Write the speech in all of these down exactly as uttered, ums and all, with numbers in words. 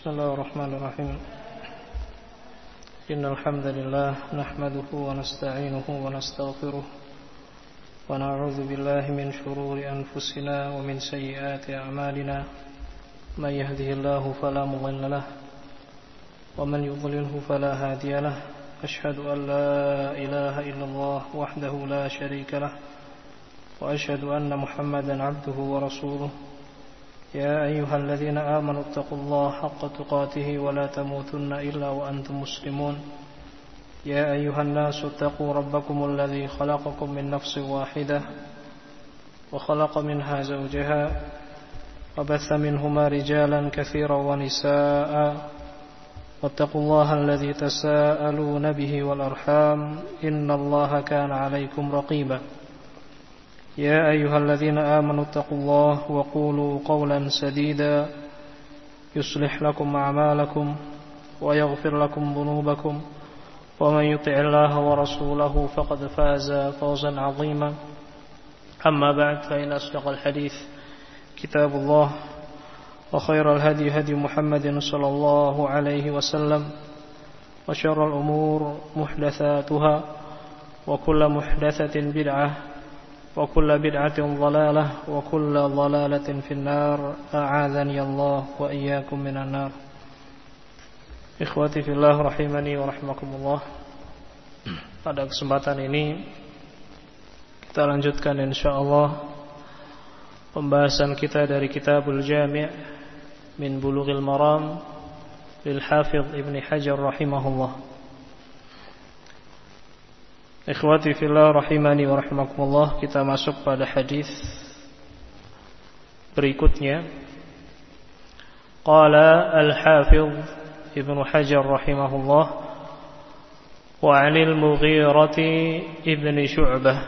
Bismillahirrahmanirrahim. Innal hamdalillah nahmaduhu wa nasta'inuhu wa nastaghfiruh wa na'udzu billahi min shururi anfusina wa min sayyiati a'malina. May yahdihillahu fala mudilla lahu wa man yudlilhu fala hadiya lahu. Ashhadu an la ilaha illallah wahdahu la sharika lahu wa ashhadu anna Muhammadan 'abduhu wa rasuluh. يا أيها الذين آمنوا اتقوا الله حق تقاته ولا تموتن إلا وأنتم مسلمون يا أيها الناس اتقوا ربكم الذي خلقكم من نفس واحدة وخلق منها زوجها وبث منهما رجالا كثيرا ونساء واتقوا الله الذي تساءلون به والأرحام إن الله كان عليكم رقيبا يا أيها الذين آمنوا اتقوا الله وقولوا قولا سديدا يصلح لكم أعمالكم ويغفر لكم ذنوبكم ومن يطع الله ورسوله فقد فاز فوزا عظيما أما بعد فإن أصدق الحديث كتاب الله وخير الهدي هدي محمد صلى الله عليه وسلم وشر الأمور محدثاتها وكل محدثة بدعة وكل بدعة ضلالة وكل ضلالة في النار أعاذني الله وإياكم من النار. Ikhwati fillah rahimani wa rahimakumullah. Pada kesempatan ini kita lanjutkan insyaallah pembahasan kita dari Kitabul Jami' min Bulughil Maram lil Hafidz Ibnu Hajar rahimahullah. Ikhwati fillah rahimani wa rahimakumullah, kita masuk pada hadis berikutnya. Qala al-Hafidz Ibnu Hajar rahimahullah wa 'anil Mughirati ibni Syu'bah,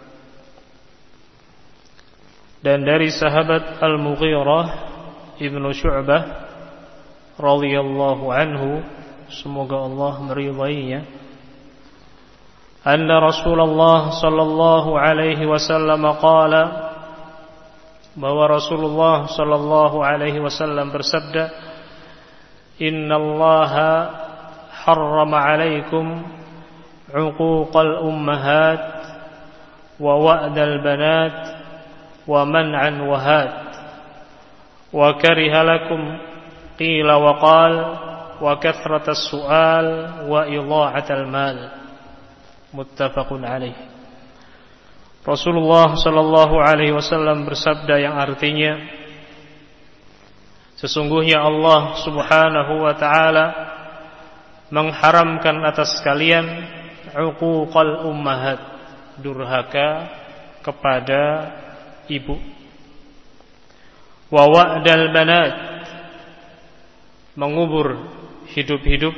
dan dari sahabat Al-Mughirah ibnu Syu'bah radhiyallahu anhu, semoga Allah meridainya, أن رسول الله صلى الله عليه وسلم قال, bahwa Rasulullah sallallahu alaihi wasallam bersabda, innallaha harrama alaikum uquqal ummahat wa wa'dal banat wa man'an wahat wa kariha lakum qila wa qal wa kathratas su'al wa idha'atal mal. Muttafaqun alaih. Rasulullah sallallahu alaihi wasallam bersabda yang artinya, sesungguhnya Allah Subhanahu wa taala mengharamkan atas kalian uquqal ummahat, durhaka kepada ibu, wa wa'dal banat, mengubur hidup-hidup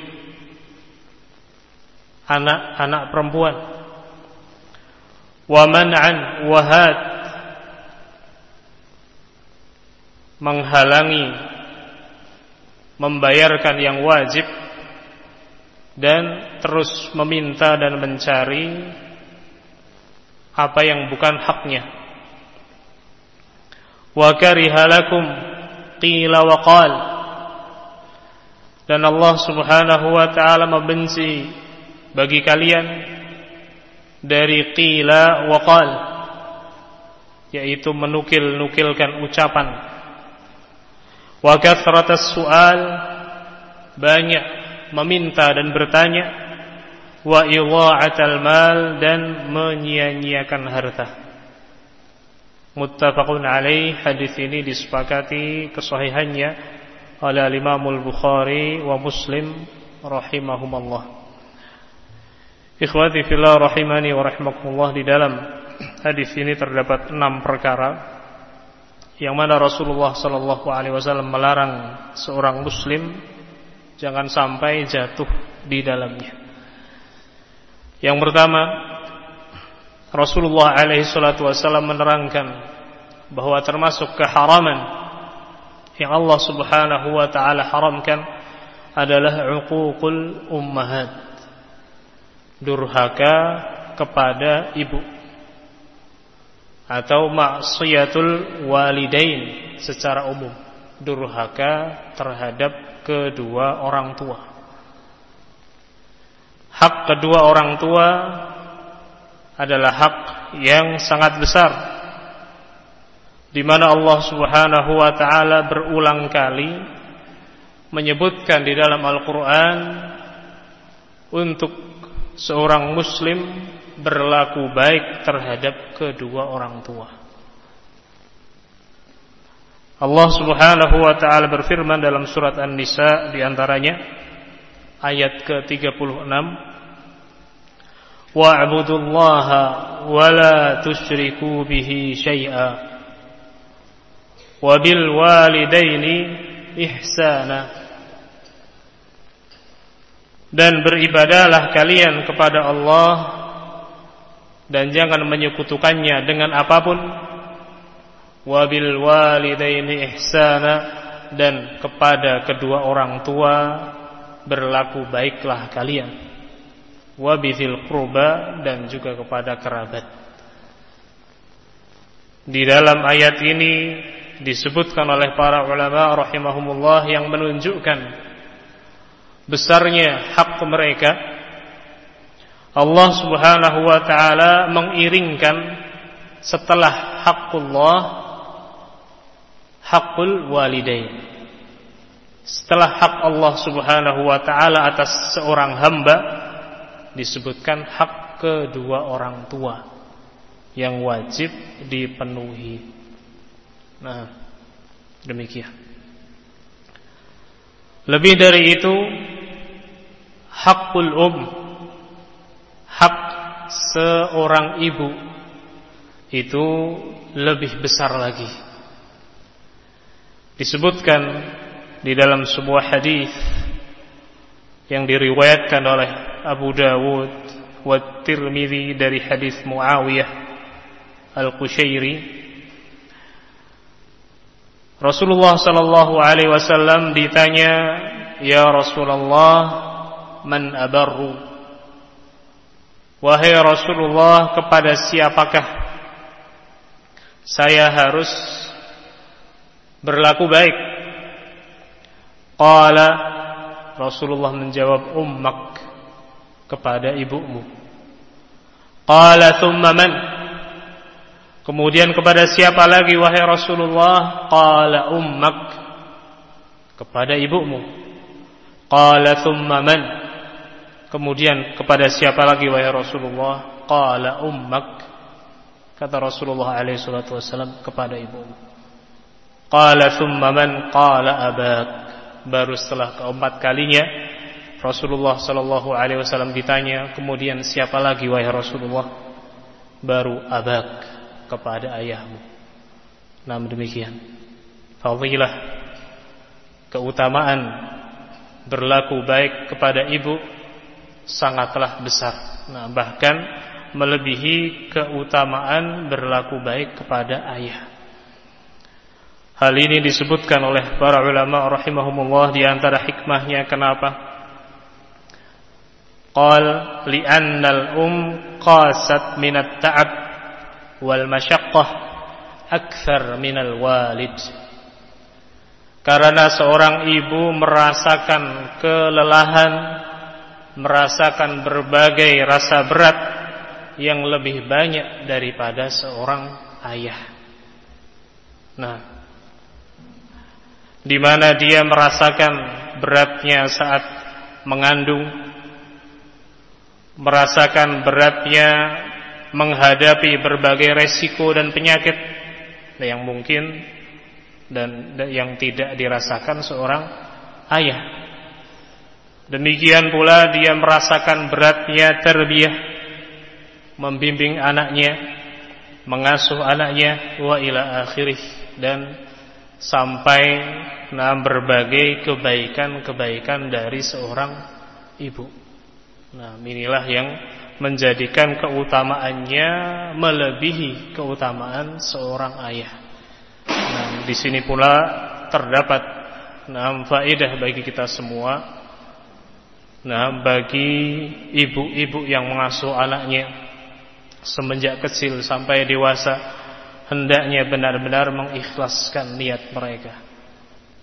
anak-anak perempuan, wa man'an wahat, menghalangi membayarkan yang wajib dan terus meminta dan mencari apa yang bukan haknya. Wa kariha lakum qila wa qal, dan Allah Subhanahu wa taala membenci bagi kalian dari qila wa qal, yaitu menukil-nukilkan ucapan, wa kathratas su'al, banyak meminta dan bertanya, wa idha'atal mal, dan menyia-nyiakan harta. Muttafaqun alaih. Hadis ini disepakati kesahihannya oleh Imam Al-Bukhari wa Muslim rahimahumallah. Ikhwati fillah rahimani wa rahimakumullah, di dalam hadis ini terdapat enam perkara yang mana Rasulullah sallallahu alaihi wasallam melarang seorang muslim jangan sampai jatuh di dalamnya. Yang pertama, Rasulullah alaihi salatu wasallam menerangkan bahwa termasuk keharaman yang Allah Subhanahu wa taala haramkan adalah uququl ummahat, durhaka kepada ibu, atau maksiatul walidain secara umum. durhaka terhadap kedua orang tua. Hak kedua orang tua adalah hak yang sangat besar, di mana Allah Subhanahu wa taala berulang kali menyebutkan di dalam Al-Qur'an untuk seorang muslim berlaku baik terhadap kedua orang tua. Allah Subhanahu wa taala berfirman dalam surat An-Nisa di antaranya ayat ke tiga puluh enam, wa'budullaha wa la tusyriku bihi syai'a wa bil walidaini ihsana. Dan beribadahlah kalian kepada Allah dan jangan menyekutukannya dengan apapun. Wabil walidaini ihsana, dan kepada kedua orang tua berlaku baiklah kalian. Wabithil qurba, dan juga kepada kerabat. Di dalam ayat ini disebutkan oleh para ulama rahimahumullah yang menunjukkan besarnya hak mereka. Allah Subhanahu wa taala mengiringkan setelah haqqullah haqqul walidain. Setelah hak Allah Subhanahu wa taala atas seorang hamba disebutkan hak kedua orang tua yang wajib dipenuhi. Nah, demikian. Lebih dari itu, haqqul um, hak seorang ibu itu lebih besar lagi. Disebutkan di dalam sebuah hadis yang diriwayatkan oleh Abu Dawud wa Tirmidzi dari hadis Muawiyah Al-Qushairi, Rasulullah sallallahu alaihi wasallam ditanya, "Ya Rasulullah, man abarru?" Wahai Rasulullah, kepada siapakah saya harus berlaku baik? Qala, Rasulullah menjawab, ummak, kepada ibumu. Qala thumma man? Kemudian kepada siapa lagi wahai Rasulullah? Qala ummak, kepada ibumu. Qala thumma man? Kemudian kepada siapa lagi wahai Rasulullah? Qala ummak, kata Rasulullah alaihi salatu wasallam, kepada ibumu. Qala thumma man? Qala abak. Baru setelah keempat kalinya Rasulullah sallallahu alaihi wasallam ditanya, kemudian siapa lagi wahai Rasulullah? Baru abak, kepada ayahmu. Nah, demikian fadilah, keutamaan berlaku baik kepada ibu sangatlah besar. Nah, bahkan melebihi keutamaan berlaku baik kepada ayah. Hal ini disebutkan oleh para ulama rahimahumullah di antara hikmahnya kenapa? Qal li'annal um qasat minat ta'ab wal masyaqqah akthar minal walid. Karena seorang ibu merasakan kelelahan, merasakan berbagai rasa berat yang lebih banyak daripada seorang ayah. Nah, di mana dia merasakan beratnya saat mengandung, merasakan beratnya menghadapi berbagai resiko dan penyakit yang mungkin dan yang tidak dirasakan seorang ayah. Demikian pula dia merasakan beratnya tarbiyah, membimbing anaknya, mengasuh anaknya, wa ila akhirih, dan sampai nah berbagai kebaikan-kebaikan dari seorang ibu. Nah, inilah yang menjadikan keutamaannya melebihi keutamaan seorang ayah. Nah, di sini pula terdapat nah faedah bagi kita semua. Nah, bagi ibu-ibu yang mengasuh anaknya semenjak kecil sampai dewasa, hendaknya benar-benar mengikhlaskan niat mereka.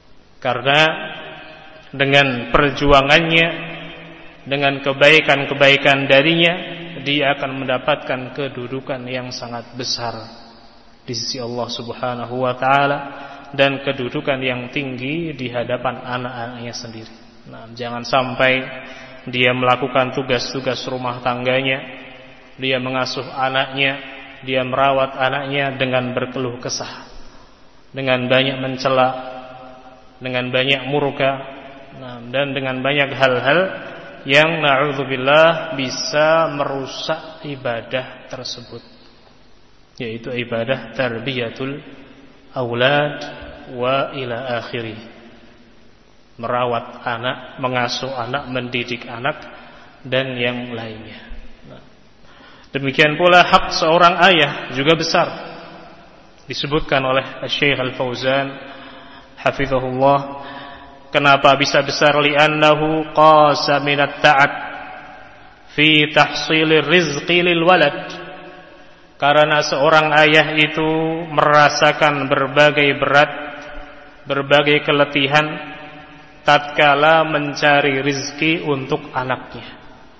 Karena dengan perjuangannya, dengan kebaikan-kebaikan darinya, dia akan mendapatkan kedudukan yang sangat besar di sisi Allah Subhanahu wa taala dan kedudukan yang tinggi di hadapan anak-anaknya sendiri. Nah, jangan sampai dia melakukan tugas-tugas rumah tangganya, dia mengasuh anaknya, dia merawat anaknya dengan berkeluh kesah, dengan banyak mencela, dengan banyak murka, nah, dan dengan banyak hal-hal yang na'udzubillah bisa merusak ibadah tersebut, yaitu ibadah tarbiyatul aulad wa ila akhirih. Merawat anak, mengasuh anak, mendidik anak, dan yang lainnya. Nah, demikian pula hak seorang ayah juga besar. Disebutkan oleh Syekh Al-Fauzan hafizahullah, kenapa bisa besar? Li'annahu qasa minat ta'at fi tahsilir rizqi lil walad. Karena seorang ayah itu merasakan berbagai berat, berbagai keletihan tatkala mencari rizki untuk anaknya,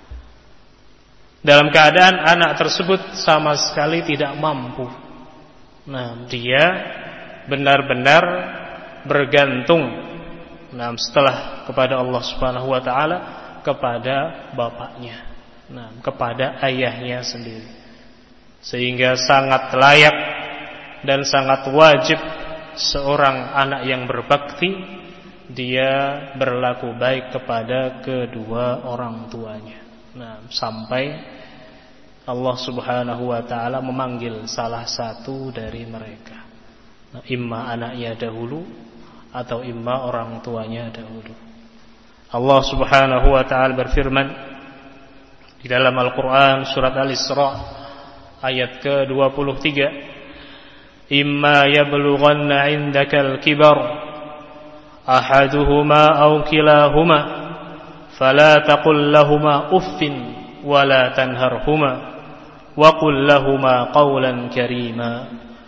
dalam keadaan anak tersebut sama sekali tidak mampu. Nah, dia benar-benar bergantung, nah, setelah kepada Allah Subhanahu wa taala, kepada bapaknya, nah, kepada ayahnya sendiri. Sehingga sangat layak dan sangat wajib seorang anak yang berbakti dia berlaku baik kepada kedua orang tuanya. Nah, sampai Allah Subhanahu wa taala memanggil salah satu dari mereka. Nah, imma anaknya dahulu atau imma orang tuanya dahulu. Allah Subhanahu wa taala berfirman di dalam Al-Qur'an surat Al-Isra ayat ke dua puluh tiga, imma yablughanna 'indakal kibar ahaduhuma aw kilahuma fala taqul lahumā uffin wa la tanharhuma wa qul lahumā qawlan karīmā.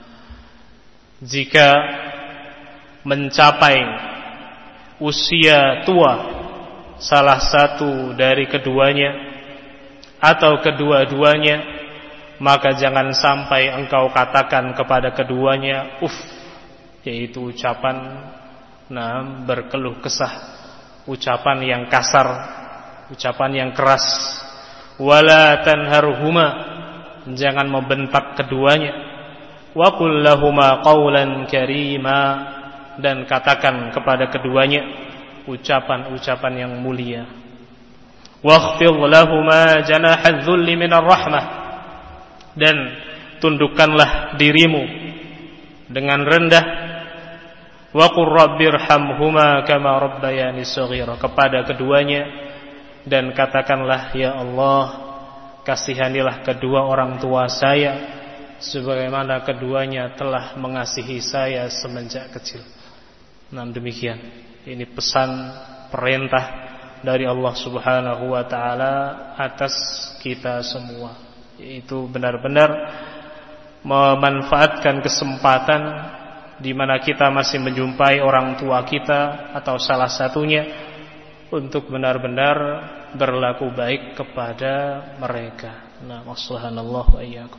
Jika mencapai usia tua salah satu dari keduanya atau kedua-duanya, maka jangan sampai engkau katakan kepada keduanya uff, yaitu ucapan nah berkeluh kesah, ucapan yang kasar, ucapan yang keras. Wala tanharhuma, jangan membentak keduanya. Wa qul lahumā qawlan karīmā, dan katakan kepada keduanya ucapan-ucapan yang mulia. Wakhfid lahumā janāha dzulli minar rahmah, dan tundukkanlah dirimu dengan rendah. Wa qur rabbirhamhuma kama rabbayani shaghira, kepada keduanya, dan katakanlah, ya Allah, kasihanilah kedua orang tua saya sebagaimana keduanya telah mengasihi saya semenjak kecil. Nah, demikian. Ini pesan perintah dari Allah Subhanahu wa taala atas kita semua, yaitu benar-benar memanfaatkan kesempatan di mana kita masih menjumpai orang tua kita atau salah satunya untuk benar-benar berlaku baik kepada mereka. Nah, wassalamualaikum wa iyyakum.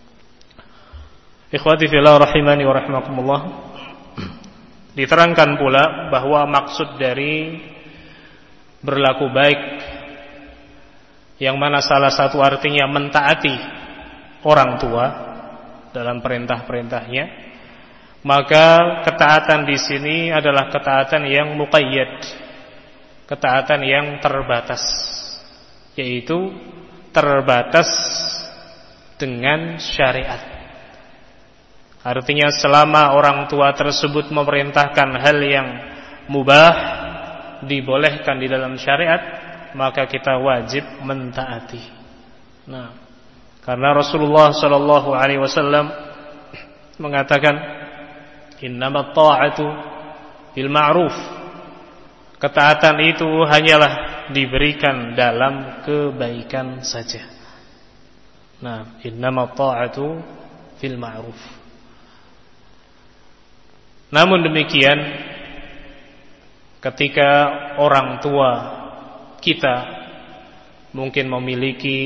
Ikhwati fillah rahimani wa rahimakumullah. Diterangkan pula bahwa maksud dari berlaku baik, yang mana salah satu artinya mentaati orang tua dalam perintah-perintahnya, maka ketaatan di sini adalah ketaatan yang muqayyad, ketaatan yang terbatas, yaitu terbatas dengan syariat. Artinya selama orang tua tersebut memerintahkan hal yang mubah, dibolehkan di dalam syariat, maka kita wajib mentaati. Nah, karena Rasulullah sallallahu alaihi wasallam mengatakan, innamat ta'atu bil ma'ruf, ketaatan itu hanyalah diberikan dalam kebaikan saja. Nah, innamat ta'atu fil ma'ruf. Namun demikian, ketika orang tua kita mungkin memiliki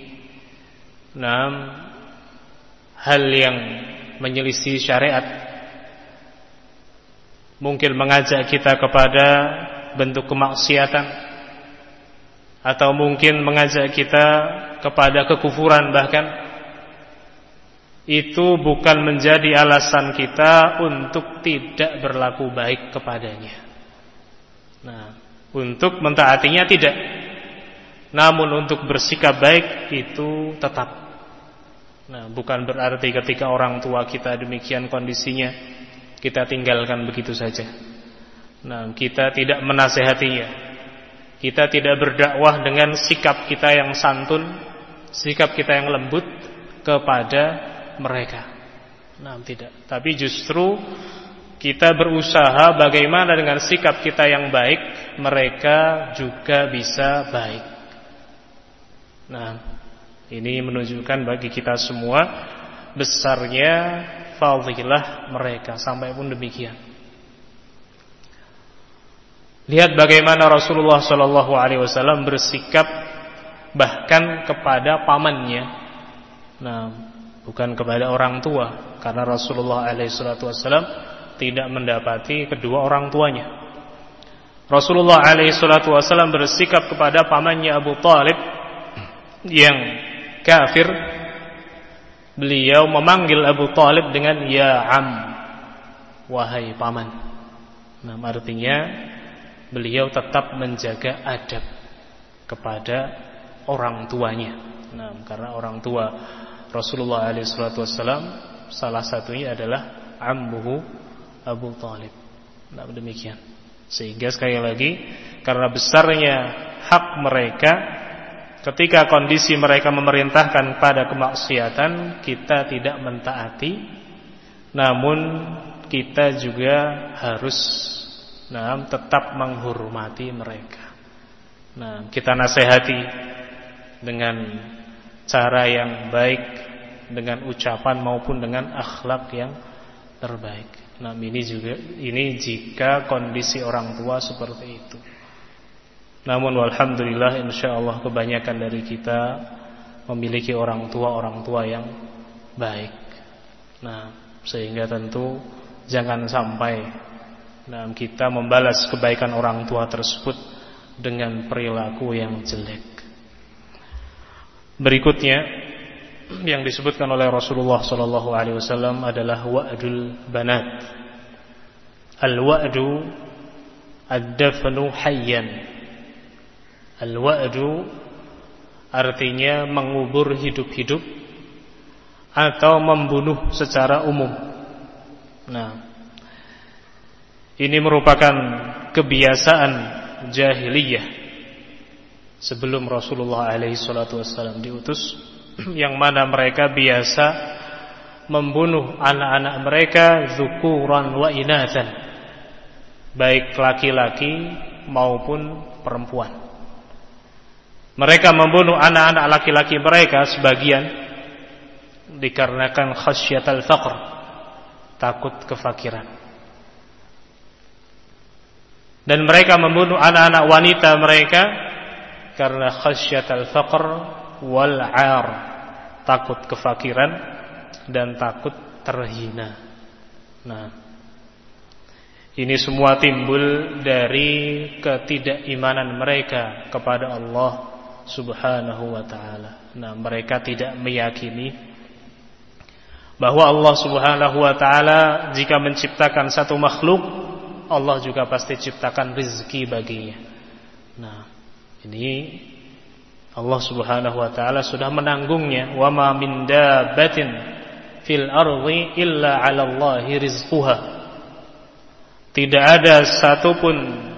enam hal yang menyelisih syariat, mungkin mengajak kita kepada bentuk kemaksiatan, atau mungkin mengajak kita kepada kekufuran bahkan, itu bukan menjadi alasan kita untuk tidak berlaku baik kepadanya. Nah, untuk mentaatinya tidak, namun untuk bersikap baik itu tetap. Nah, bukan berarti ketika orang tua kita demikian kondisinya kita tinggalkan begitu saja. Nah, kita tidak menasehatinya, kita tidak berdakwah dengan sikap kita yang santun, sikap kita yang lembut kepada mereka. Nah, tidak. Tapi justru kita berusaha bagaimana dengan sikap kita yang baik mereka juga bisa baik. Nah, ini menunjukkan bagi kita semua besarnya fadilah mereka. Sampai pun demikian, lihat bagaimana Rasulullah shallallahu alaihi wasallam bersikap bahkan kepada pamannya. Nah, bukan kepada orang tua, karena Rasulullah alaihi wasallam tidak mendapati kedua orang tuanya. Rasulullah alaihi wasallam bersikap kepada pamannya Abu Thalib yang kafir. Beliau memanggil Abu Thalib dengan ya am, wahai paman. Nah, artinya beliau tetap menjaga adab kepada orang tuanya. Nah, karena orang tua Rasulullah alaihi wasallam salah satunya adalah ammuhu Abu Thalib. Nah, demikian. Sehingga sekali lagi, karena besarnya hak mereka, ketika kondisi mereka memerintahkan pada kemaksiatan, kita tidak mentaati, namun kita juga harus nah, tetap menghormati mereka. Nah, kita nasihati dengan cara yang baik, dengan ucapan maupun dengan akhlak yang terbaik. Nah, ini juga ini jika kondisi orang tua seperti itu. Namun walhamdulillah, insyaallah kebanyakan dari kita memiliki orang tua-orang tua yang baik. Nah, sehingga tentu jangan sampai nah, kita membalas kebaikan orang tua tersebut dengan perilaku yang jelek. Berikutnya yang disebutkan oleh Rasulullah sallallahu alaihi wasallam adalah wa'dul banat. Al-wa'du ad-dafnu hayyan. Al-wa'du artinya mengubur hidup-hidup atau membunuh secara umum. Nah, ini merupakan kebiasaan jahiliyah sebelum Rasulullah alaihi salatu wasallam diutus, yang mana mereka biasa membunuh anak-anak mereka dzukuran wa inatsan, baik laki-laki maupun perempuan. Mereka membunuh anak-anak laki-laki mereka sebagian dikarenakan khasyatal faqr, takut kefakiran. Dan mereka membunuh anak-anak wanita mereka karena khasyatal faqr wal 'ar, takut kefakiran dan takut terhina. Nah, ini semua timbul dari ketidakimanan mereka kepada Allah Subhanahu wa ta'ala. Nah, mereka tidak meyakini bahwa Allah Subhanahu wa ta'ala jika menciptakan satu makhluk, Allah juga pasti ciptakan rezeki baginya. Nah, ini Allah Subhanahu wa ta'ala sudah menanggungnya. Wa ma min dabbatin fil ardi illa 'ala Allahi rizquha. Tidak ada satupun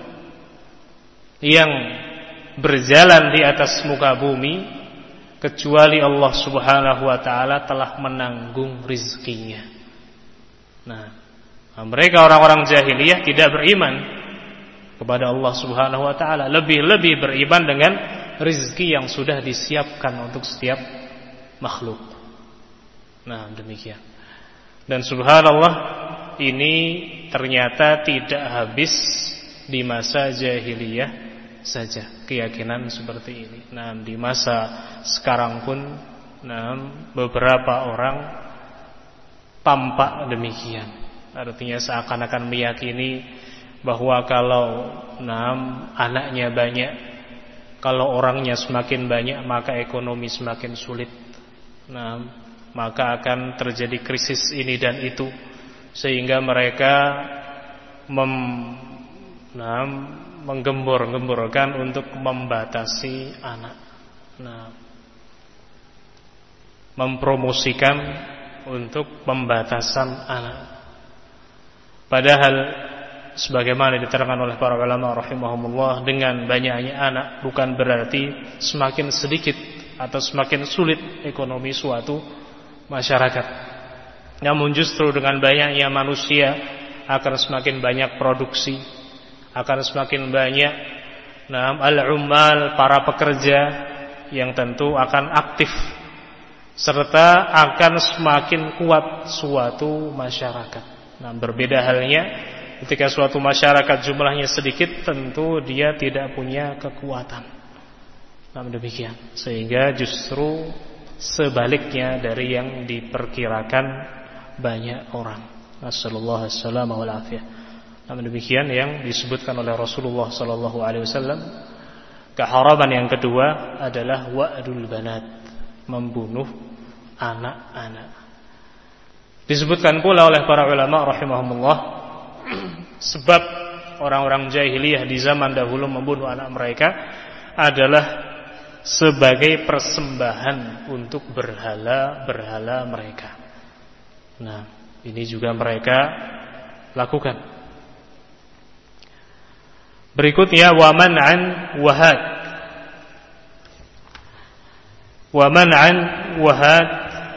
yang berjalan di atas muka bumi kecuali Allah Subhanahu wa ta'ala telah menanggung rizkinya. Nah, mereka orang-orang jahiliyah tidak beriman kepada Allah Subhanahu wa ta'ala, lebih-lebih beriman dengan rizki yang sudah disiapkan untuk setiap makhluk. Nah, demikian. Dan subhanallah, ini ternyata tidak habis di masa jahiliyah saja keyakinan seperti ini. Nah, di masa sekarang pun nah, beberapa orang tampak demikian. Artinya seakan-akan meyakini bahwa kalau nah, anaknya banyak, kalau orangnya semakin banyak maka ekonomi semakin sulit. Nah, maka akan terjadi krisis ini dan itu, sehingga mereka mem, nah, menggembor-gemborkan untuk membatasi anak. Nah, mempromosikan untuk pembatasan anak. Padahal sebagaimana diterangkan oleh para ulama rahimahumullah, dengan banyaknya anak bukan berarti semakin sedikit atau semakin sulit ekonomi suatu masyarakat. Namun justru dengan banyaknya manusia akan semakin banyak produksi, akan semakin banyak nah, al-ummal, para pekerja yang tentu akan aktif, serta akan semakin kuat suatu masyarakat. Nah, berbeda halnya ketika suatu masyarakat jumlahnya sedikit, tentu dia tidak punya kekuatan. Nah, demikian. Sehingga justru sebaliknya dari yang diperkirakan banyak orang. Nasallallahu alaihi wasallam wal afiyah. Nah, demikian yang disebutkan oleh Rasulullah sallallahu alaihi wasallam. Keharaman yang kedua adalah wa'dul banat, membunuh anak-anak. Disebutkan pula oleh para ulama rahimahumullah, sebab orang-orang jahiliyah di zaman dahulu membunuh anak mereka adalah sebagai persembahan untuk berhala-berhala mereka. Nah, ini juga mereka lakukan. Berikutnya wa man'an wahad. Wa man'an wahad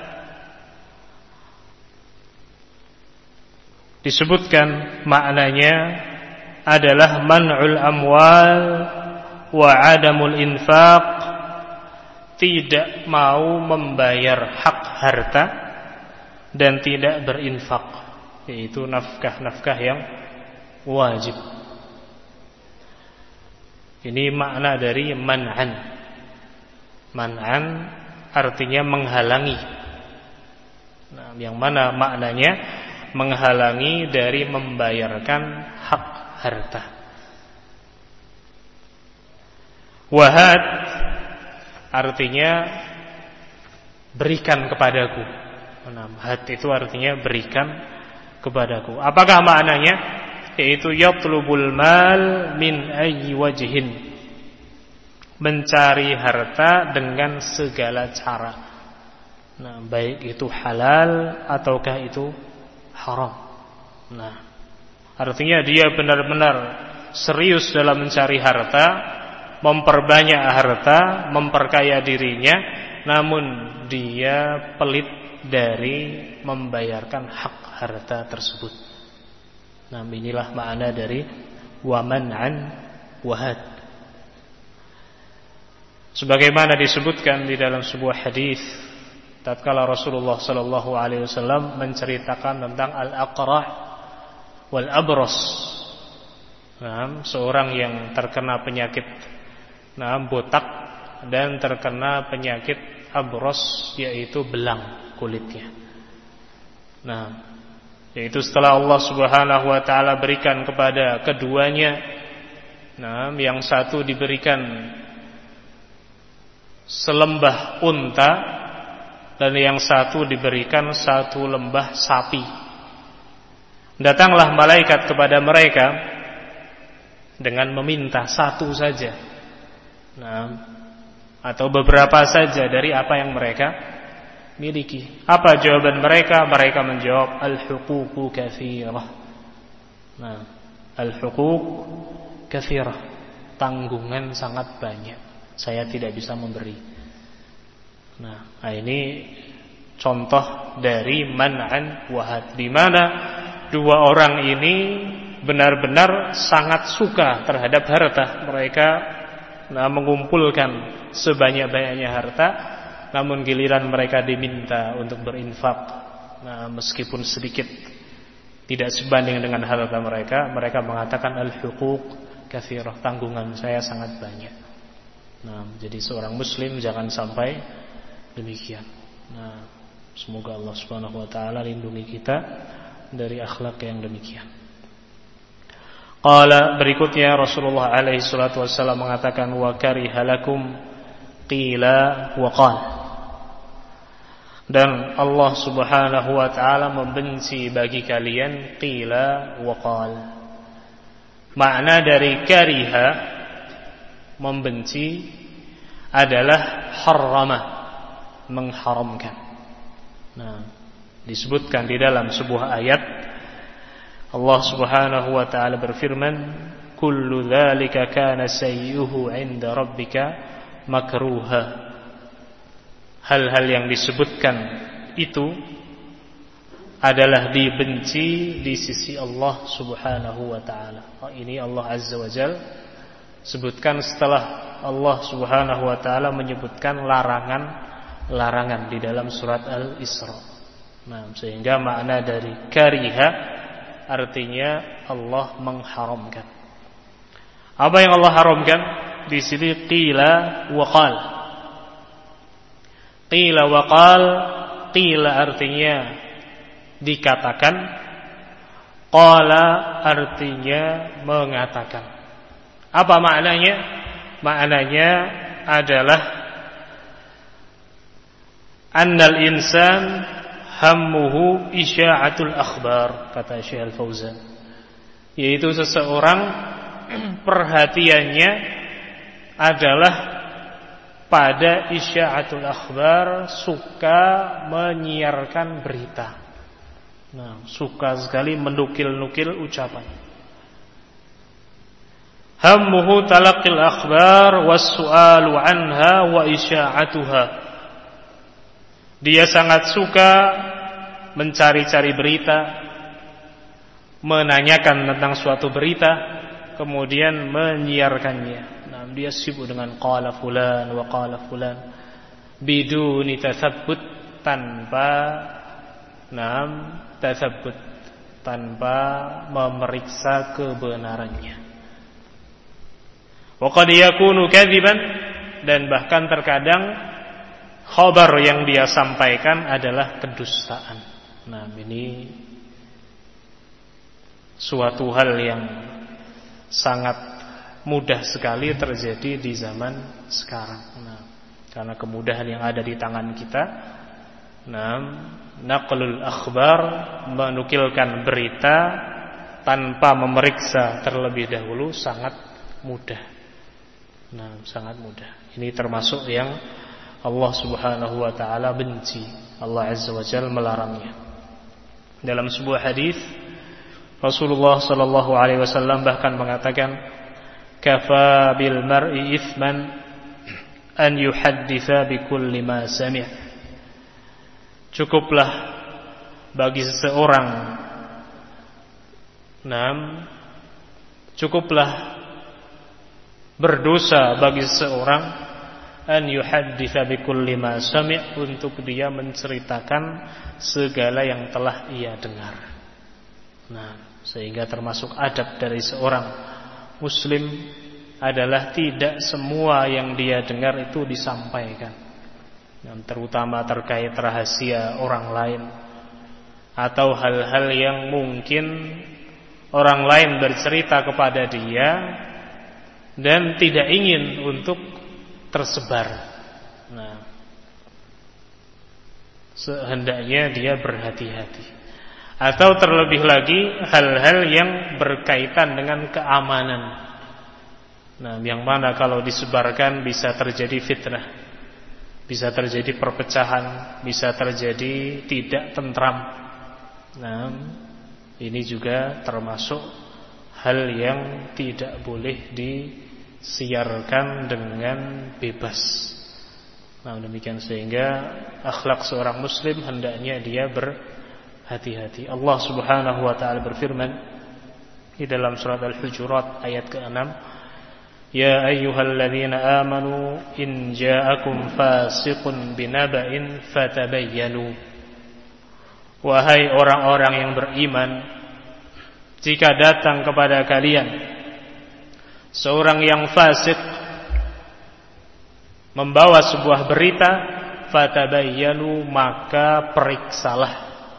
disebutkan maknanya adalah man'ul amwal wa adamul infaq, tidak mau membayar hak harta dan tidak berinfak, yaitu nafkah-nafkah yang wajib. Ini makna dari man'an. Man'an artinya menghalangi. Nah, yang mana maknanya menghalangi dari membayarkan hak harta. Wahad artinya berikan kepadaku. Had itu artinya berikan kepadaku. Apakah maknanya? Yaitu yatlubul mal min ayyi wajhin, mencari harta dengan segala cara. Nah, baik itu halal ataukah itu haram. Nah, artinya dia benar-benar serius dalam mencari harta, memperbanyak harta, memperkaya dirinya, namun dia pelit dari membayarkan hak harta tersebut. Nah, inilah makna dari wa man'an wahad. Sebagaimana disebutkan di dalam sebuah hadis, tatkala Rasulullah sallallahu alaihi wasallam menceritakan tentang al-aqra' wal abras. Nah, seorang yang terkena penyakit nah botak dan terkena penyakit abras, yaitu belang kulitnya. Nah, yaitu setelah Allah Subhanahu wa taala berikan kepada keduanya, nah, yang satu diberikan selembah unta dan yang satu diberikan satu lembah sapi. Datanglah malaikat kepada mereka dengan meminta satu saja, nah, atau beberapa saja dari apa yang mereka miliki. Apa jawaban mereka? Mereka menjawab, al-huququ katsirah. Nah, al-huquq katsirah, tanggungan sangat banyak, saya tidak bisa memberi. Nah, ini contoh dari man'an wahad, di mana dua orang ini benar-benar sangat suka terhadap harta. Mereka nah, mengumpulkan sebanyak-banyaknya harta, namun giliran mereka diminta untuk berinfak, nah, meskipun sedikit, tidak sebanding dengan harta mereka, mereka mengatakan al-huquq katsirah, tanggungan saya sangat banyak. Nah, jadi seorang muslim jangan sampai demikian. Nah, semoga Allah Subhanahu wa taala lindungi kita dari akhlak yang demikian. Qala, berikutnya Rasulullah alaihi salatu wasallam mengatakan wa karihalakum qila wa qala. Dan Allah Subhanahu wa taala membenci bagi kalian qila wa qala. Makna dari kariha, membenci, adalah harrama, mengharamkan. Nah, disebutkan di dalam sebuah ayat Allah Subhanahu wa taala berfirman, kullu dzalika kana sayyuhu 'inda rabbika makruha. Hal-hal yang disebutkan itu adalah dibenci di sisi Allah Subhanahu wa taala. Oh, ini Allah Azza wa Jalla sebutkan setelah Allah Subhanahu wa taala menyebutkan larangan-larangan di dalam surat Al-Isra. Nah, sehingga makna dari kariha artinya Allah mengharamkan. Apa yang Allah haramkan? Di sini qila wa qal. Qila wa qal, qila artinya dikatakan, qala artinya mengatakan. Apa maknanya? Maknanya adalah annal insan hammuhu isya'atul akhbar, kata Syekh Al-Fauzan, yaitu seseorang perhatiannya adalah pada isya'atul akhbar, suka menyiarkan berita. Nah, suka sekali menukil-nukil ucapan. Hammuhu talaqil akhbar was-su'alu anha wa isya'atuha. Dia sangat suka mencari-cari berita, menanyakan tentang suatu berita, kemudian menyiarkannya. Nah, dia sibuk dengan qala fulan wa qala fulan biduni tatsabbut, tanpa nam tatsabbut, tanpa memeriksa kebenarannya. Wa qad yakunu kadziban, dan bahkan terkadang khabar yang dia sampaikan adalah kedustaan. Nah, ini suatu hal yang sangat mudah sekali terjadi di zaman sekarang. Nah, karena kemudahan yang ada di tangan kita, nah, naqlul akhbar, menukilkan berita tanpa memeriksa terlebih dahulu sangat mudah. Nah, sangat mudah. Ini termasuk yang Allah Subhanahu wa taala benci. Allah Azza wa Jalla melarangnya. Dalam sebuah hadis Rasulullah sallallahu alaihi wasallam bahkan mengatakan, kafa bil mar'i itsman an yuhadditsa bi kulli ma sami'. Cukuplah bagi seseorang, nam, cukuplah berdosa bagi seseorang an yuhadditsa bikulli ma sami', untuk dia menceritakan segala yang telah ia dengar. Nah, sehingga termasuk adab dari seorang muslim adalah tidak semua yang dia dengar itu disampaikan. Dan terutama terkait rahasia orang lain atau hal-hal yang mungkin orang lain bercerita kepada dia dan tidak ingin untuk tersebar. Nah, sehendaknya dia berhati-hati. Atau terlebih lagi hal-hal yang berkaitan dengan keamanan. Nah, yang mana kalau disebarkan bisa terjadi fitnah, bisa terjadi perpecahan, bisa terjadi tidak tentram. Nah, ini juga termasuk hal yang tidak boleh disiarkan dengan bebas. Nah, demikian sehingga akhlak seorang muslim hendaknya dia berhati-hati. Allah Subhanahu wa taala berfirman di dalam surat Al-Hujurat ayat keenam, ya ayyuhalladzina amanu in ja'akum fasiqun binaba'in fatabayyanu. Wahai orang-orang yang beriman, jika datang kepada kalian seorang yang fasik membawa sebuah berita, fatabayyanu, maka periksalah,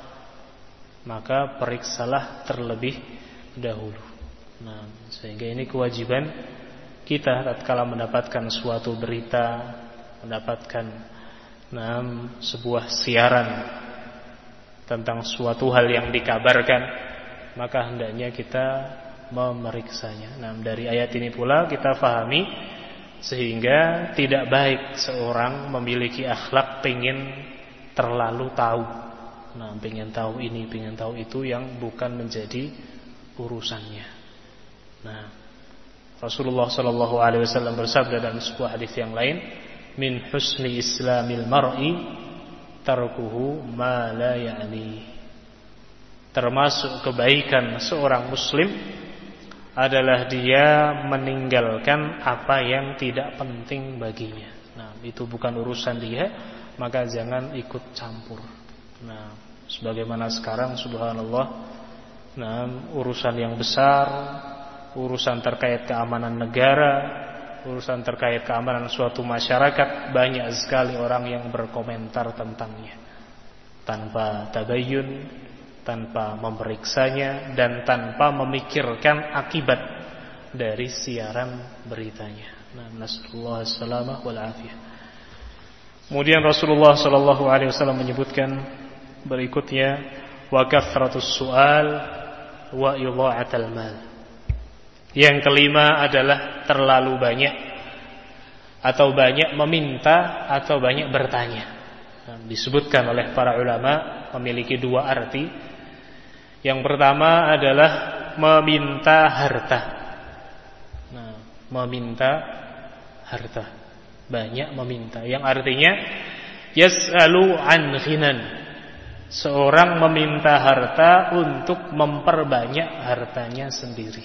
maka periksalah terlebih dahulu. Nah, sehingga ini kewajiban kita tatkala mendapatkan suatu berita, mendapatkan nah, sebuah siaran tentang suatu hal yang dikabarkan, maka hendaknya kita memeriksanya. Nah, dari ayat ini pula kita fahami sehingga tidak baik seorang memiliki akhlak pengen terlalu tahu. Nah, pengen tahu ini, pengen tahu itu yang bukan menjadi urusannya. Nah, Rasulullah Shallallahu Alaihi Wasallam bersabda dalam sebuah hadis yang lain, min husni islamil mar'i tarkuhu ma la ya'ni. Termasuk kebaikan seorang muslim adalah dia meninggalkan apa yang tidak penting baginya. Nah, itu bukan urusan dia, maka jangan ikut campur. Nah, sebagaimana sekarang subhanallah, nah, urusan yang besar, urusan terkait keamanan negara, urusan terkait keamanan suatu masyarakat, banyak sekali orang yang berkomentar tentangnya tanpa tabayyun, tanpa memeriksanya, dan tanpa memikirkan akibat dari siaran beritanya. Nah, nasallallahu salamah wal afiyah. Kemudian Rasulullah sallallahu alaihi wasallam menyebutkan berikutnya, wa kathratus su'al wa idha'atul mal. Yang kelima adalah terlalu banyak atau banyak meminta atau banyak bertanya. Nah, disebutkan oleh para ulama memiliki dua arti. Yang pertama adalah meminta harta. Nah, meminta harta, banyak meminta, yang artinya yas'alu an ghinan. Seorang meminta harta untuk memperbanyak hartanya sendiri.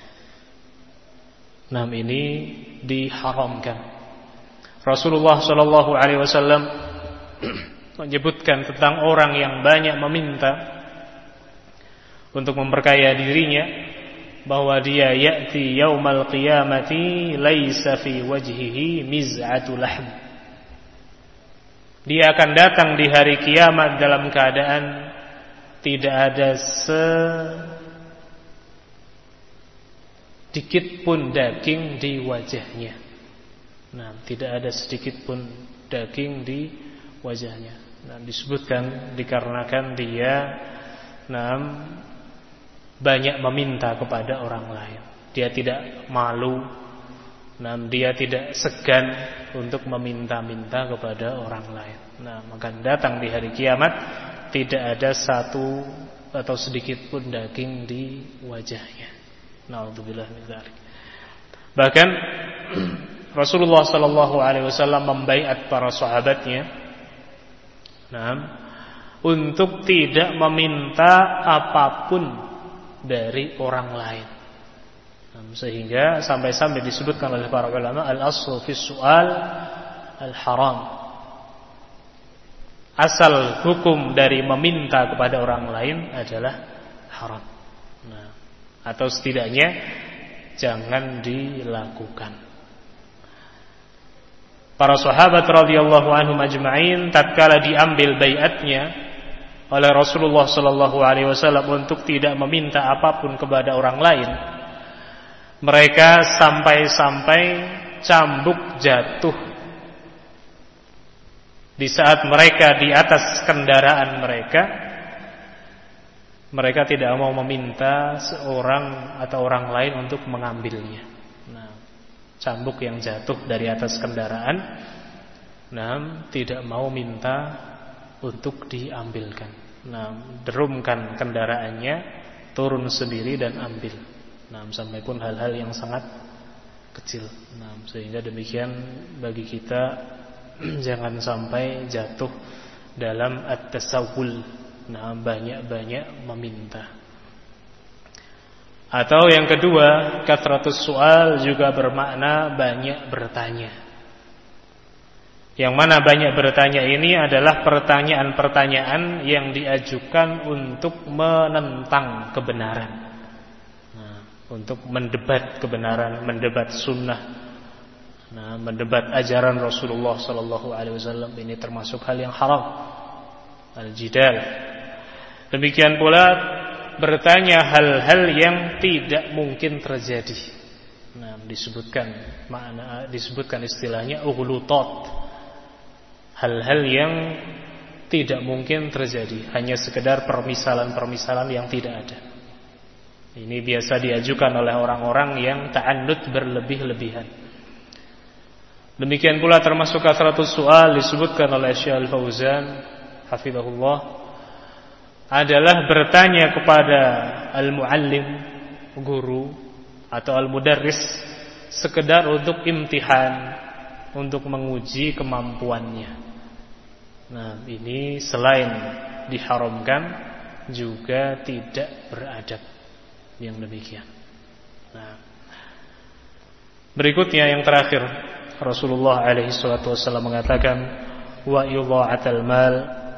Nah, ini diharamkan. Rasulullah Shallallahu Alaihi Wasallam menyebutkan tentang orang yang banyak meminta untuk memperkaya dirinya, bahwa dia ya'ti yaumal qiyamati laisa fi wajhihi miz'atu lahm. Dia akan datang di hari kiamat dalam keadaan tidak ada sedikit pun daging di wajahnya. Nah, tidak ada sedikit pun daging di wajahnya. Nah, disebutkan dikarenakan dia nah, banyak meminta kepada orang lain. Dia tidak malu, nah, dia tidak segan untuk meminta-minta kepada orang lain. Nah, maka datang di hari kiamat tidak ada satu atau sedikit pun daging di wajahnya. Na'udzubillah min dzalik. Bahkan Rasulullah sallallahu alaihi wasallam membaiat para sahabatnya, nah, untuk tidak meminta apapun dari orang lain. Sehingga sampai-sampai disebutkan oleh para ulama, al-aslu fi su'al al-haram. Asal hukum dari meminta kepada orang lain adalah haram. Nah, atau setidaknya jangan dilakukan. Para sahabat radhiyallahu anhum ajma'in tatkala diambil baiatnya oleh Rasulullah sallallahu alaihi wasallam untuk tidak meminta apapun kepada orang lain, mereka sampai-sampai cambuk jatuh di saat mereka di atas kendaraan mereka. Mereka tidak mau meminta seorang atau orang lain untuk mengambilnya. Nah, cambuk yang jatuh dari atas kendaraan, nah, tidak mau minta untuk diambilkan. Nah, derumkan kendaraannya, turun sendiri dan ambil. Nah, sampai pun hal-hal yang sangat kecil. Nah, sehingga demikian bagi kita jangan sampai jatuh dalam at-tasawwul. Nah, banyak-banyak meminta. Atau yang kedua, kathratus su'al juga bermakna banyak bertanya. Yang mana banyak bertanya ini adalah pertanyaan-pertanyaan yang diajukan untuk menentang kebenaran. untuk mendebat kebenaran, mendebat sunnah, nah, mendebat ajaran Rasulullah sallallahu alaihi wasallam, ini termasuk hal yang haram, al-jidal. Demikian pula bertanya hal-hal yang tidak mungkin terjadi. Nah, disebutkan makna disebutkan istilahnya ughlutat. Hal-hal yang tidak mungkin terjadi, hanya sekedar permisalan-permisalan yang tidak ada. Ini biasa diajukan oleh orang-orang yang ta'annud berlebih-lebihan. Demikian pula termasuk kasratus su'al disebutkan oleh Syekh Al-Fauzan hafizahullah, adalah bertanya kepada al-muallim, guru atau al-mudarris, sekedar untuk imtihan, untuk menguji kemampuannya. Nah, ini selain diharamkan juga tidak beradab yang demikian. Nah, berikutnya yang terakhir, Rasulullah alaihi salatu wasallam mengatakan wa idha'atul mal,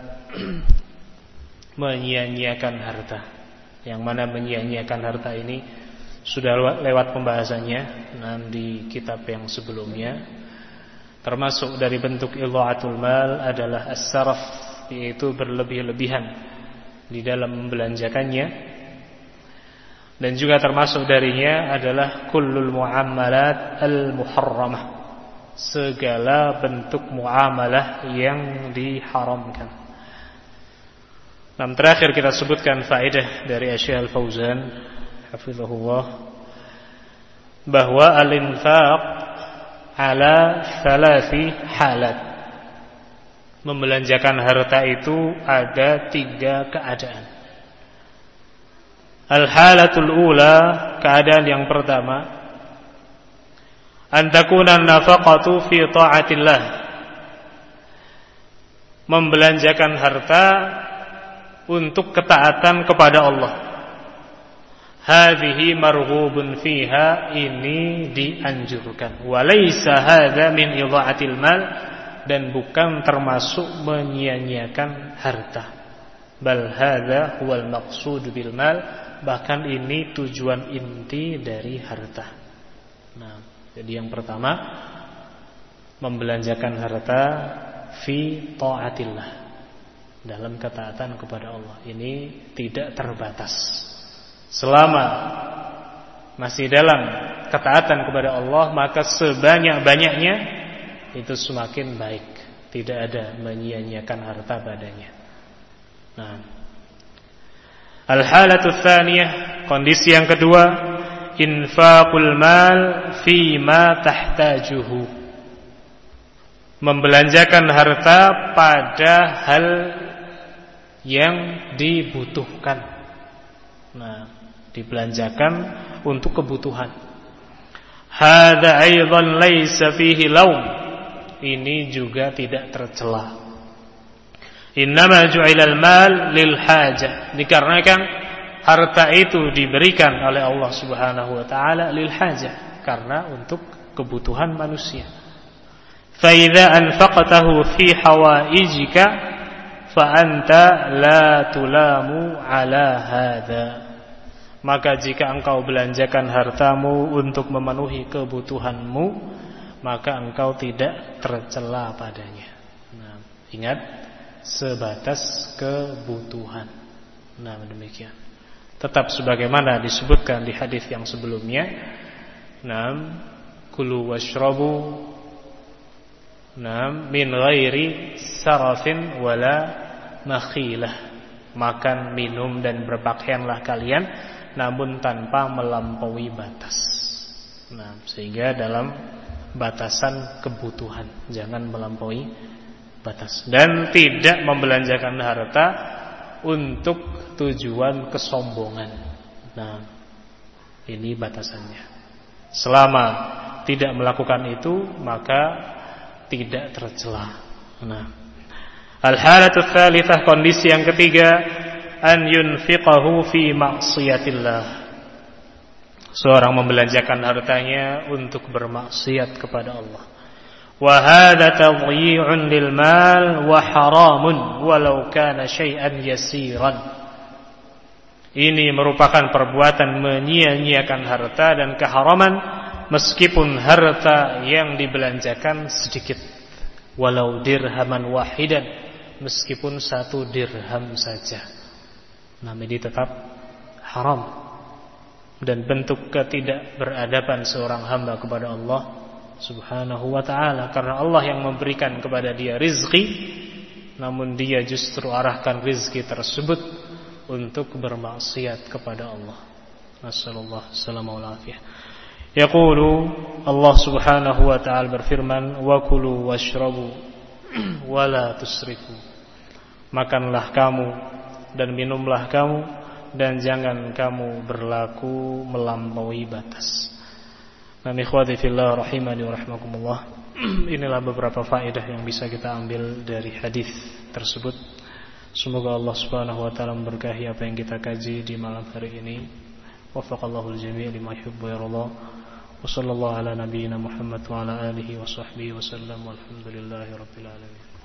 menyia-nyiakan harta. Yang mana menyia-nyiakan harta ini sudah lewat pembahasannya nah, di kitab yang sebelumnya. Termasuk dari bentuk idha'atul mal adalah as-saraf, yaitu berlebih-lebihan di dalam membelanjakannya. Dan juga termasuk darinya adalah kullul muamalat al-muharramah, segala bentuk muamalah yang diharamkan. Nah, terakhir kita sebutkan faedah dari Syekh Al-Fauzan hafizahullah, bahwa al-infaq ala thalathi halat, membelanjakan harta itu ada tiga keadaan. Al-halatul ula, keadaan yang pertama, an takuna an-nafaqatu fi ta'atillah, membelanjakan harta untuk ketaatan kepada Allah. Hadhihi marghubun fiha, ini dianjurkan. Walaysa hadza min idha'atil mal, dan bukan termasuk menyia-nyiakan harta. Bal hadza huwal maqsud bil mal, bahkan ini tujuan inti dari harta. Nah, jadi yang pertama, membelanjakan harta fi ta'atillah, dalam ketaatan kepada Allah. Ini tidak terbatas. Selama masih dalam ketaatan kepada Allah, maka sebanyak-banyaknya itu semakin baik. Tidak ada menyia-nyiakan harta padanya. Nah, al-halatu tsaniyah, kondisi yang kedua, infaqul mal fi ma tahtajuhu, membelanjakan harta pada hal yang dibutuhkan. Nah, dibelanjakan untuk kebutuhan. Hadza aidan laisa fihi laum, ini juga tidak tercela. Innama ju'ilal mal lil hajah, dikarenakan harta itu diberikan oleh Allah Subhanahu wa taala lil hajah, karena untuk kebutuhan manusia. Fa idza anfaqtahu fi hawaijika fa anta la tulamu ala hadza, maka jika engkau belanjakan hartamu untuk memenuhi kebutuhanmu, maka engkau tidak tercela padanya. Nah, ingat, sebatas kebutuhan. Nah, demikian. Tetap sebagaimana disebutkan di hadis yang sebelumnya. Nam, kulu washrabu, nam, min ghairi sarafin wala makhilah. Makan, minum dan berpakaianlah kalian, namun tanpa melampaui batas. Nah, sehingga dalam batasan kebutuhan, jangan melampaui batas. Dan tidak membelanjakan harta untuk tujuan kesombongan. Nah, ini batasannya. Selama tidak melakukan itu, maka tidak tercela. Nah, al-halatu tsalitsah, kondisi yang ketiga, an yunfiqahu fi ma'siyatillah, seorang membelanjakan hartanya untuk bermaksiat kepada Allah. Wa hadza tadhi'un lil mal wa haramun walau kana syai'an yasiran, Ini merupakan perbuatan menyia-nyiakan harta dan keharaman, meskipun harta yang dibelanjakan sedikit, walau dirhaman wahidan, meskipun satu dirham saja, namun ini tetap haram. Dan bentuk ketidakberadaban seorang hamba kepada Allah Subhanahu wa ta'ala, karena Allah yang memberikan kepada dia rizki, namun dia justru arahkan rizki tersebut untuk bermaksiat kepada Allah. Nasallallahu salamah wal afiyah. Yaqulu Allah Subhanahu wa ta'ala berfirman, wa kulu washrabu wa la tusrifu. Makanlah kamu dan minumlah kamu, dan jangan kamu berlaku melampaui batas. Nah, ikhwati fillah rahimani wa rahmakumullah. Inilah beberapa faedah yang bisa kita ambil dari hadis tersebut. Semoga Allah Subhanahu wa taala memberkahi apa yang kita kaji di malam hari ini. Waffaqallahu al-jami' lima yuhibbu wa yarda. Wa sallallahu ala nabiyyina Muhammad wa ala alihi wa sahbihi wa sallam. Walhamdulillahirabbil alamin.